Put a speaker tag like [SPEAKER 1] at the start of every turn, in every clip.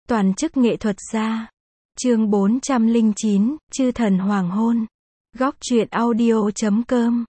[SPEAKER 1] Toàn chức nghệ thuật gia. Chương 409, Chư thần hoàng hôn. Góc truyện audio.com.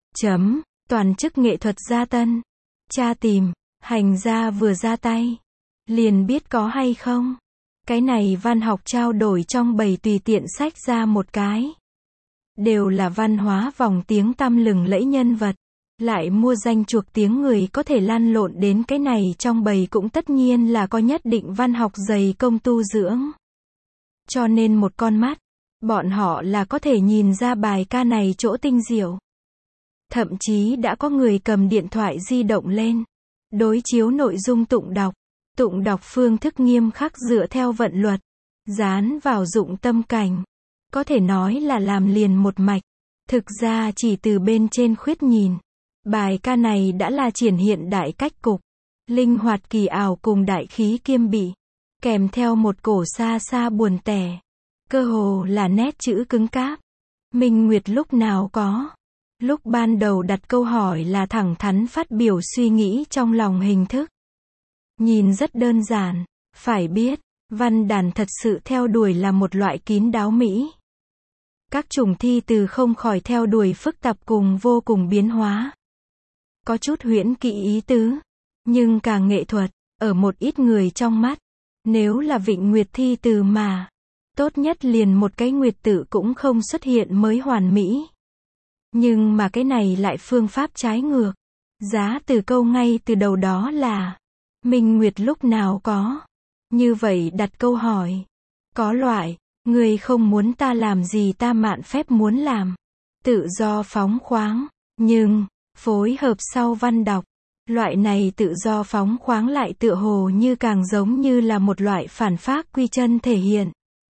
[SPEAKER 1] Toàn chức nghệ thuật gia tân. Cha tìm, hành gia vừa ra tay. Liền biết có hay không. Cái này văn học trao đổi trong bầy tùy tiện sách ra một cái. Đều là văn hóa vòng tiếng tăm lừng lẫy nhân vật. Lại mua danh chuộc tiếng người có thể lăn lộn đến cái này trong bầy cũng tất nhiên là có nhất định văn học dày công tu dưỡng. Cho nên một con mắt, bọn họ là có thể nhìn ra bài ca này chỗ tinh diệu. Thậm chí đã có người cầm điện thoại di động lên, đối chiếu nội dung tụng đọc phương thức nghiêm khắc dựa theo vận luật, dán vào dụng tâm cảnh. Có thể nói là làm liền một mạch. Thực ra chỉ từ bên trên khuyết nhìn, bài ca này đã là triển hiện đại cách cục, linh hoạt kỳ ảo cùng đại khí kiêm bị, kèm theo một cổ xa xa buồn tẻ, cơ hồ là nét chữ cứng cáp. Minh Nguyệt lúc nào có. Lúc ban đầu đặt câu hỏi là thẳng thắn phát biểu suy nghĩ trong lòng hình thức. Nhìn rất đơn giản, phải biết, văn đàn thật sự theo đuổi là một loại kín đáo mỹ. Các chủng thi từ không khỏi theo đuổi phức tạp cùng vô cùng biến hóa. Có chút huyễn kỹ ý tứ, nhưng càng nghệ thuật, ở một ít người trong mắt, nếu là vịnh nguyệt thi từ mà, tốt nhất liền một cái nguyệt tự cũng không xuất hiện mới hoàn mỹ. Nhưng mà cái này lại phương pháp trái ngược. Giá từ câu ngay từ đầu đó là, Minh Nguyệt lúc nào có. Như vậy đặt câu hỏi, có loại, người không muốn ta làm gì ta mạn phép muốn làm. Tự do phóng khoáng, nhưng, phối hợp sau văn đọc, loại này tự do phóng khoáng lại tựa hồ như càng giống như là một loại phản phác quy chân thể hiện.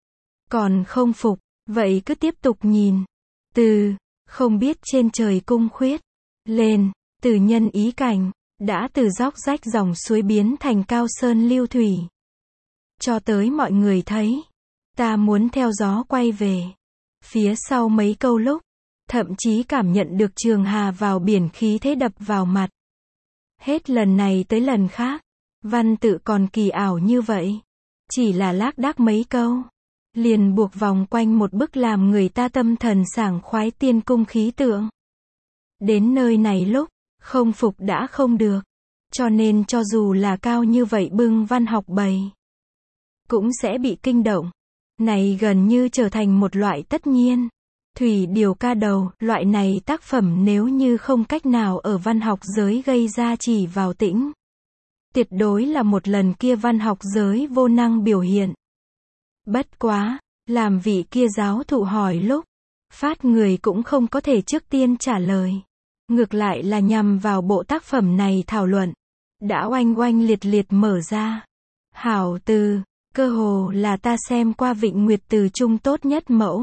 [SPEAKER 1] Còn không phục, vậy cứ tiếp tục nhìn. Từ, không biết trên trời cung khuyết, lên, từ nhân ý cảnh, đã từ dốc rách dòng suối biến thành cao sơn lưu thủy. Cho tới mọi người thấy, ta muốn theo gió quay về. Phía sau mấy câu lúc, thậm chí cảm nhận được trường hà vào biển khí thế đập vào mặt. Hết lần này tới lần khác, văn tự còn kỳ ảo như vậy. Chỉ là lác đác mấy câu, liền buộc vòng quanh một bức làm người ta tâm thần sảng khoái tiên cung khí tượng. Đến nơi này lúc, không phục đã không được. Cho nên cho dù là cao như vậy bưng văn học bầy, cũng sẽ bị kinh động. Này gần như trở thành một loại tất nhiên. Thủy Điều ca đầu, loại này tác phẩm nếu như không cách nào ở văn học giới gây ra chỉ vào tĩnh, tuyệt đối là một lần kia văn học giới vô năng biểu hiện. Bất quá, làm vị kia giáo thụ hỏi lúc, phát người cũng không có thể trước tiên trả lời. Ngược lại là nhằm vào bộ tác phẩm này thảo luận, đã oanh oanh liệt liệt mở ra. Hảo từ, cơ hồ là ta xem qua vịnh nguyệt từ trung tốt nhất mẫu.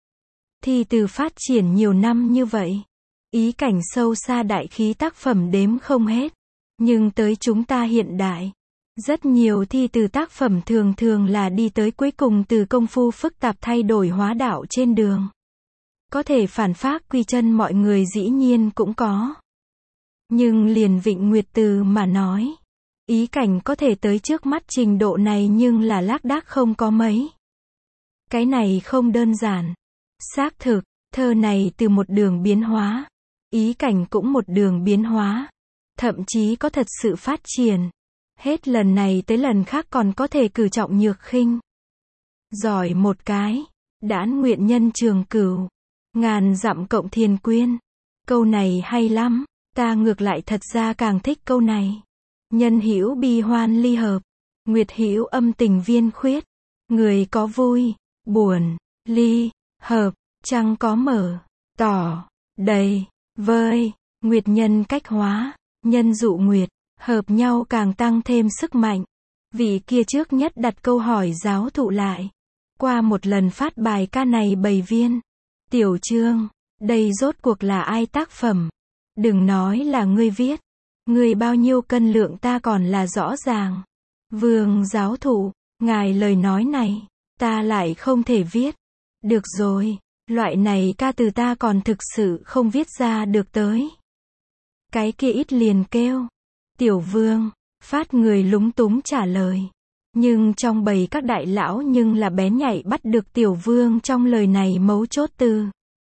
[SPEAKER 1] Thi từ phát triển nhiều năm như vậy, ý cảnh sâu xa đại khí tác phẩm đếm không hết. Nhưng tới chúng ta hiện đại, rất nhiều thi từ tác phẩm thường thường là đi tới cuối cùng từ công phu phức tạp thay đổi hóa đạo trên đường. Có thể phản phác quy chân mọi người dĩ nhiên cũng có. Nhưng liền vịnh nguyệt từ mà nói, ý cảnh có thể tới trước mắt trình độ này nhưng là lác đác không có mấy. Cái này không đơn giản. Xác thực, thơ này từ một đường biến hóa, ý cảnh cũng một đường biến hóa, thậm chí có thật sự phát triển. Hết lần này tới lần khác còn có thể cử trọng nhược khinh. Giỏi một cái, đãn nguyện nhân trường cửu, ngàn dặm cộng thiền quyên. Câu này hay lắm, ta ngược lại thật ra càng thích câu này. Nhân hữu bi hoan ly hợp, nguyệt hữu âm tình viên khuyết. Người có vui, buồn, ly, hợp, trăng có mở, tỏ, đầy, vơi, nguyệt nhân cách hóa, nhân dụ nguyệt, hợp nhau càng tăng thêm sức mạnh. Vị kia trước nhất đặt câu hỏi giáo thụ lại. Qua một lần phát bài ca này bầy viên. Tiểu Trương, đây rốt cuộc là ai tác phẩm? Đừng nói là ngươi viết. Ngươi bao nhiêu cân lượng ta còn là rõ ràng. Vương giáo thụ, ngài lời nói này, ta lại không thể viết. Được rồi, loại này ca từ ta còn thực sự không viết ra được tới. Cái kia ít liền kêu. Tiểu Vương, phát người lúng túng trả lời. Nhưng trong bầy các đại lão nhưng là bén nhạy bắt được Tiểu Vương trong lời này mấu chốt từ.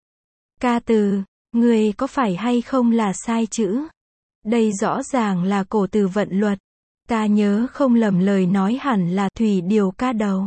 [SPEAKER 1] Ca từ, người có phải hay không là sai chữ? Đây rõ ràng là cổ từ vận luật. Ta nhớ không lầm lời nói hẳn là thủy điều ca đầu.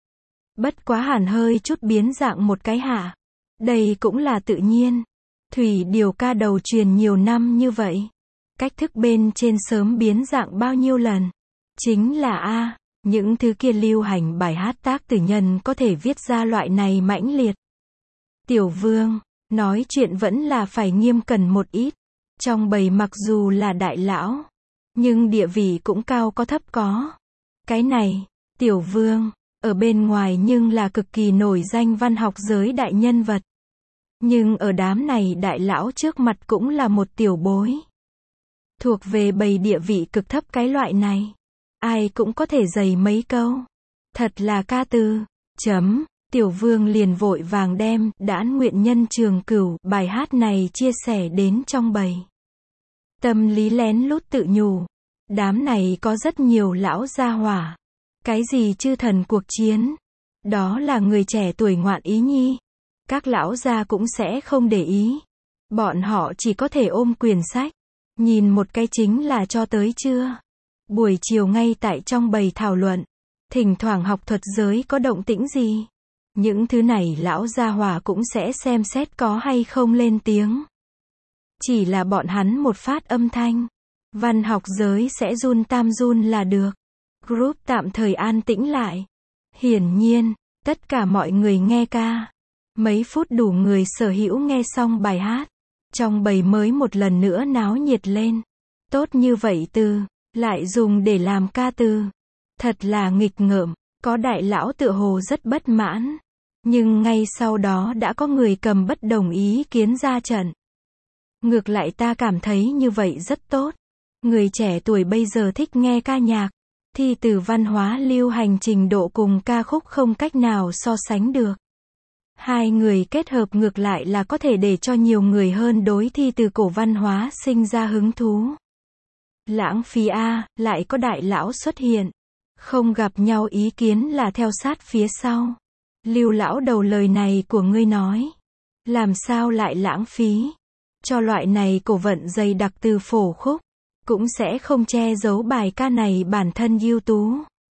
[SPEAKER 1] Bất quá hẳn hơi chút biến dạng một cái hả? Đây cũng là tự nhiên. Thủy điều ca đầu truyền nhiều năm như vậy. Cách thức bên trên sớm biến dạng bao nhiêu lần? Chính là những thứ kia lưu hành bài hát tác tử nhân có thể viết ra loại này mãnh liệt. Tiểu Vương, nói chuyện vẫn là phải nghiêm cẩn một ít. Trong bầy mặc dù là đại lão, nhưng địa vị cũng cao có thấp có. Cái này, Tiểu Vương, ở bên ngoài nhưng là cực kỳ nổi danh văn học giới đại nhân vật. Nhưng ở đám này đại lão trước mặt cũng là một tiểu bối. Thuộc về bầy địa vị cực thấp cái loại này. Ai cũng có thể dày mấy câu. Thật là ca từ. Tiểu Vương liền vội vàng đem Đãn Nguyện Nhân Trường Cửu bài hát này chia sẻ đến trong bầy. Tâm lý lén lút tự nhủ. Đám này có rất nhiều lão gia hỏa. Cái gì chư thần cuộc chiến? Đó là người trẻ tuổi ngoạn ý nhi. Các lão gia cũng sẽ không để ý. Bọn họ chỉ có thể ôm quyển sách. Nhìn một cái chính là cho tới trưa. Buổi chiều ngay tại trong bầy thảo luận. Thỉnh thoảng học thuật giới có động tĩnh gì. Những thứ này lão gia hỏa cũng sẽ xem xét có hay không lên tiếng. Chỉ là bọn hắn một phát âm thanh. Văn học giới sẽ run tam run là được. Group tạm thời an tĩnh lại. Hiển nhiên, tất cả mọi người nghe ca. Mấy phút đủ người sở hữu nghe xong bài hát. Trong bầy mới một lần nữa náo nhiệt lên. Tốt như vậy từ, lại dùng để làm ca từ. Thật là nghịch ngợm, có đại lão tựa hồ rất bất mãn. Nhưng ngay sau đó đã có người cầm bất đồng ý kiến ra trận. Ngược lại ta cảm thấy như vậy rất tốt. Người trẻ tuổi bây giờ thích nghe ca nhạc. Thi từ văn hóa lưu hành trình độ cùng ca khúc không cách nào so sánh được. Hai người kết hợp ngược lại là có thể để cho nhiều người hơn đối thi từ cổ văn hóa sinh ra hứng thú. Lãng phí lại có đại lão xuất hiện. Không gặp nhau ý kiến là theo sát phía sau. Lưu lão đầu lời này của ngươi nói. Làm sao lại lãng phí? Cho loại này cổ vận dày đặc từ phổ khúc. Cũng sẽ không che giấu bài ca này bản thân ưu tú.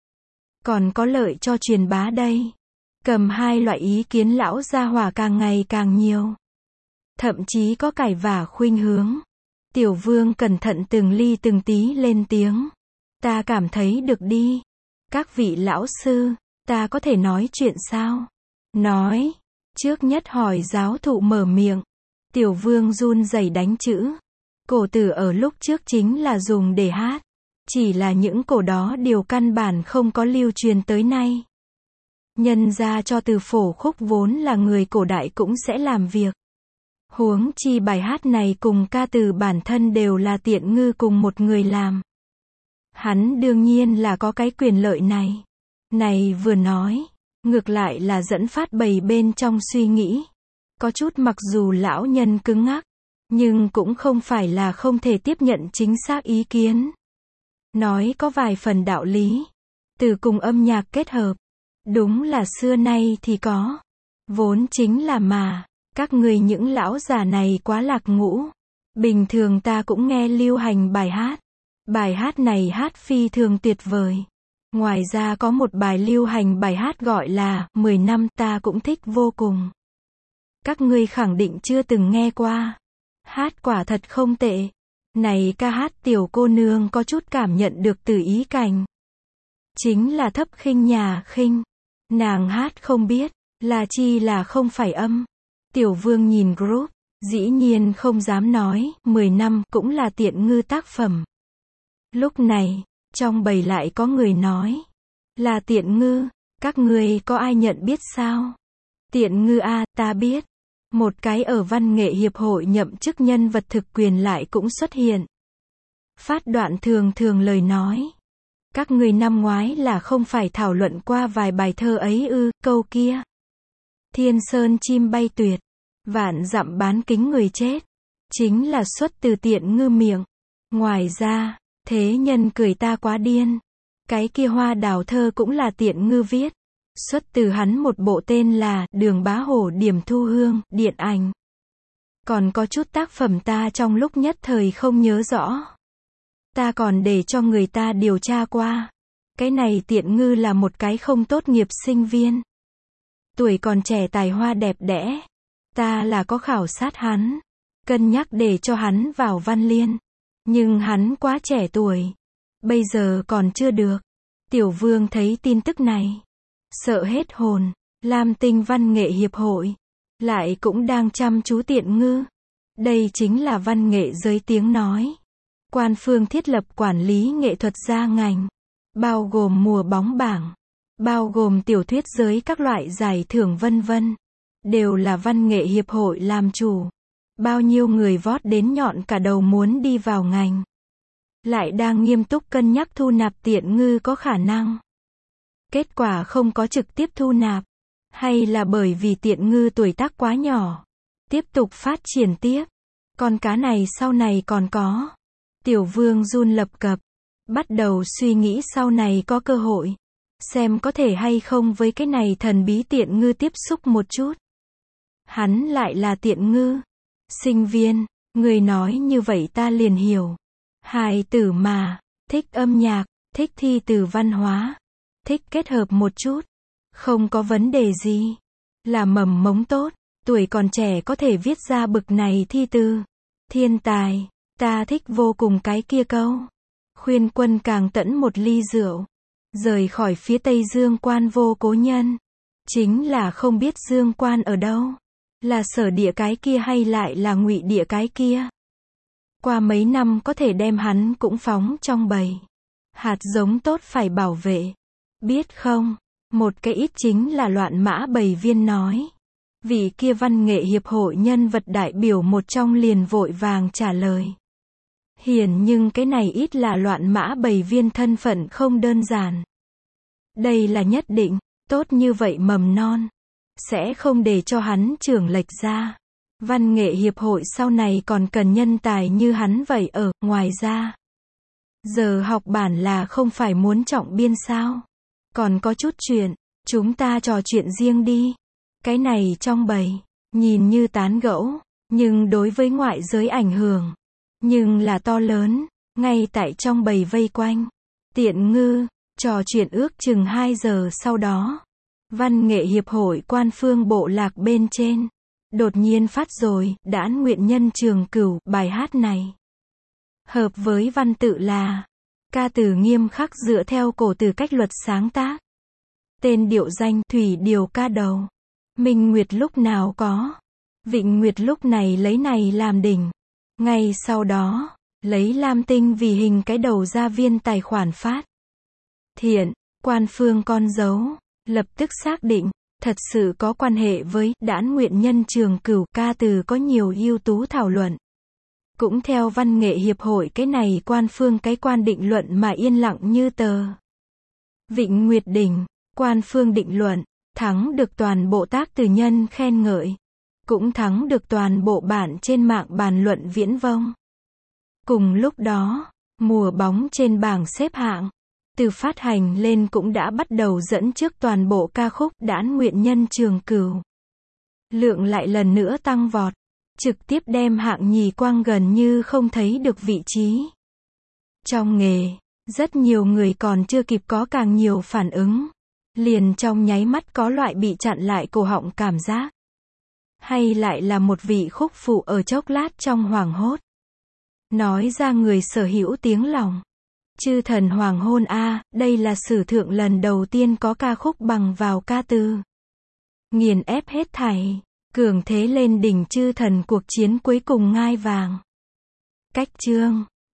[SPEAKER 1] Còn có lợi cho truyền bá đây. Cầm hai loại ý kiến lão gia hỏa càng ngày càng nhiều. Thậm chí có cải vả khuynh hướng. Tiểu Vương cẩn thận từng ly từng tí lên tiếng. Ta cảm thấy được đi. Các vị lão sư, ta có thể nói chuyện sao? Nói. Trước nhất hỏi giáo thụ mở miệng. Tiểu Vương run rẩy đánh chữ. Cổ từ ở lúc trước chính là dùng để hát. Chỉ là những cổ đó điều căn bản không có lưu truyền tới nay. Nhân ra cho từ phổ khúc vốn là người cổ đại cũng sẽ làm việc. Huống chi bài hát này cùng ca từ bản thân đều là Tiện Ngư cùng một người làm. Hắn đương nhiên là có cái quyền lợi này. Này vừa nói, ngược lại là dẫn phát bầy bên trong suy nghĩ. Có chút mặc dù lão nhân cứng ngắc, nhưng cũng không phải là không thể tiếp nhận chính xác ý kiến. Nói có vài phần đạo lý. Từ cùng âm nhạc kết hợp. Đúng là xưa nay thì có. Vốn chính là mà. Các người những lão già này quá lạc ngũ. Bình thường ta cũng nghe lưu hành bài hát. Bài hát này hát phi thường tuyệt vời. Ngoài ra có một bài lưu hành bài hát gọi là 10 năm ta cũng thích vô cùng. Các ngươi khẳng định chưa từng nghe qua. Hát quả thật không tệ. Này ca hát tiểu cô nương có chút cảm nhận được từ ý cảnh. Chính là thấp khinh nhà khinh. Nàng hát không biết, là chi là không phải âm. Tiểu Vương nhìn group, dĩ nhiên không dám nói, 10 năm cũng là Tiện Ngư tác phẩm. Lúc này, trong bầy lại có người nói, là Tiện Ngư, các ngươi có ai nhận biết sao? Tiện Ngư ta biết. Một cái ở văn nghệ hiệp hội nhậm chức nhân vật thực quyền lại cũng xuất hiện. Phát đoạn thường thường lời nói. Các ngươi năm ngoái là không phải thảo luận qua vài bài thơ ấy ư, câu kia. Thiên sơn chim bay tuyệt, vạn dặm bán kính người chết. Chính là xuất từ Tiện Ngư miệng. Ngoài ra, thế nhân cười ta quá điên. Cái kia hoa đào thơ cũng là Tiện Ngư viết. Xuất từ hắn một bộ tên là Đường Bá Hổ Điểm Thu Hương, điện ảnh. Còn có chút tác phẩm ta trong lúc nhất thời không nhớ rõ. Ta còn để cho người ta điều tra qua. Cái này Tiện Ngư là một cái không tốt nghiệp sinh viên. Tuổi còn trẻ tài hoa đẹp đẽ. Ta là có khảo sát hắn. Cân nhắc để cho hắn vào Văn Liên. Nhưng hắn quá trẻ tuổi. Bây giờ còn chưa được. Tiểu Vương thấy tin tức này. Sợ hết hồn. Lam Tinh Văn nghệ hiệp hội. Lại cũng đang chăm chú Tiện Ngư. Đây chính là văn nghệ giới tiếng nói. Quan phương thiết lập quản lý nghệ thuật gia ngành. Bao gồm mùa bóng bảng. Bao gồm tiểu thuyết giới các loại giải thưởng vân vân. Đều là văn nghệ hiệp hội làm chủ. Bao nhiêu người vót đến nhọn cả đầu muốn đi vào ngành. Lại đang nghiêm túc cân nhắc thu nạp Tiện Ngư có khả năng. Kết quả không có trực tiếp thu nạp. Hay là bởi vì Tiện Ngư tuổi tác quá nhỏ. Tiếp tục phát triển tiếp. Con cá này sau này còn có. Tiểu Vương run lập cập. Bắt đầu suy nghĩ sau này có cơ hội. Xem có thể hay không với cái này thần bí Tiện Ngư tiếp xúc một chút. Hắn lại là Tiện Ngư. Sinh viên, người nói như vậy ta liền hiểu. Hài tử mà, thích âm nhạc, thích thi từ văn hóa. Thích kết hợp một chút. Không có vấn đề gì. Là mầm mống tốt. Tuổi còn trẻ có thể viết ra bực này thi từ. Thiên tài. Ta thích vô cùng cái kia câu. Khuyên quân càng tẫn một ly rượu. Rời khỏi phía Tây Dương Quan vô cố nhân. Chính là không biết Dương Quan ở đâu. Là Sở Địa cái kia hay lại là Ngụy Địa cái kia. Qua mấy năm có thể đem hắn cũng phóng trong bầy. Hạt giống tốt phải bảo vệ. Biết không? Một cái ít chính là Loạn Mã Bầy Viên nói. Vị kia văn nghệ hiệp hội nhân vật đại biểu một trong liền vội vàng trả lời. Hiển nhưng cái này ít là Loạn Mã Bầy Viên thân phận không đơn giản. Đây là nhất định, tốt như vậy mầm non. Sẽ không để cho hắn trưởng lệch ra. Văn nghệ hiệp hội sau này còn cần nhân tài như hắn vậy ở, ngoài ra. Giờ học bản là không phải muốn trọng biên sao. Còn có chút chuyện, chúng ta trò chuyện riêng đi. Cái này trong bầy, nhìn như tán gẫu, nhưng đối với ngoại giới ảnh hưởng, nhưng là to lớn, ngay tại trong bầy vây quanh. Tiện Ngư, trò chuyện ước chừng 2 giờ sau đó. Văn nghệ hiệp hội quan phương bộ lạc bên trên. Đột nhiên phát rồi, Đãn Nguyện Nhân Trường Cửu, bài hát này. Hợp với văn tự là, ca từ nghiêm khắc dựa theo cổ từ cách luật sáng tác. Tên điệu danh, thủy điều ca đầu. Minh Nguyệt lúc nào có. Vịnh Nguyệt lúc này lấy này làm đỉnh. Ngay sau đó, lấy Lam Tinh vì hình cái đầu ra viên tài khoản phát. Thiện, quan phương con dấu, lập tức xác định, thật sự có quan hệ với Đãn Nguyện Nhân Trường Cửu, ca từ có nhiều ưu tú thảo luận. Cũng theo văn nghệ hiệp hội cái này quan phương cái quan định luận mà yên lặng như tờ. Vịnh Nguyệt đỉnh, quan phương định luận, thắng được toàn bộ tác từ nhân khen ngợi. Cũng thắng được toàn bộ bản trên mạng bàn luận viễn vông. Cùng lúc đó, mùa bóng trên bảng xếp hạng, từ phát hành lên cũng đã bắt đầu dẫn trước toàn bộ ca khúc Đãn Nguyện Nhân Trường Cửu. Lượng lại lần nữa tăng vọt, trực tiếp đem hạng nhì quang gần như không thấy được vị trí. Trong nghề, rất nhiều người còn chưa kịp có càng nhiều phản ứng. Liền trong nháy mắt có loại bị chặn lại cổ họng cảm giác. Hay lại là một vị khúc phụ ở chốc lát trong hoảng hốt. Nói ra người sở hữu tiếng lòng. Chư thần hoàng hôn a, đây là sử thượng lần đầu tiên có ca khúc bằng vào ca từ. Nghiền ép hết thảy, cường thế lên đỉnh chư thần cuộc chiến cuối cùng ngai vàng. Cách chương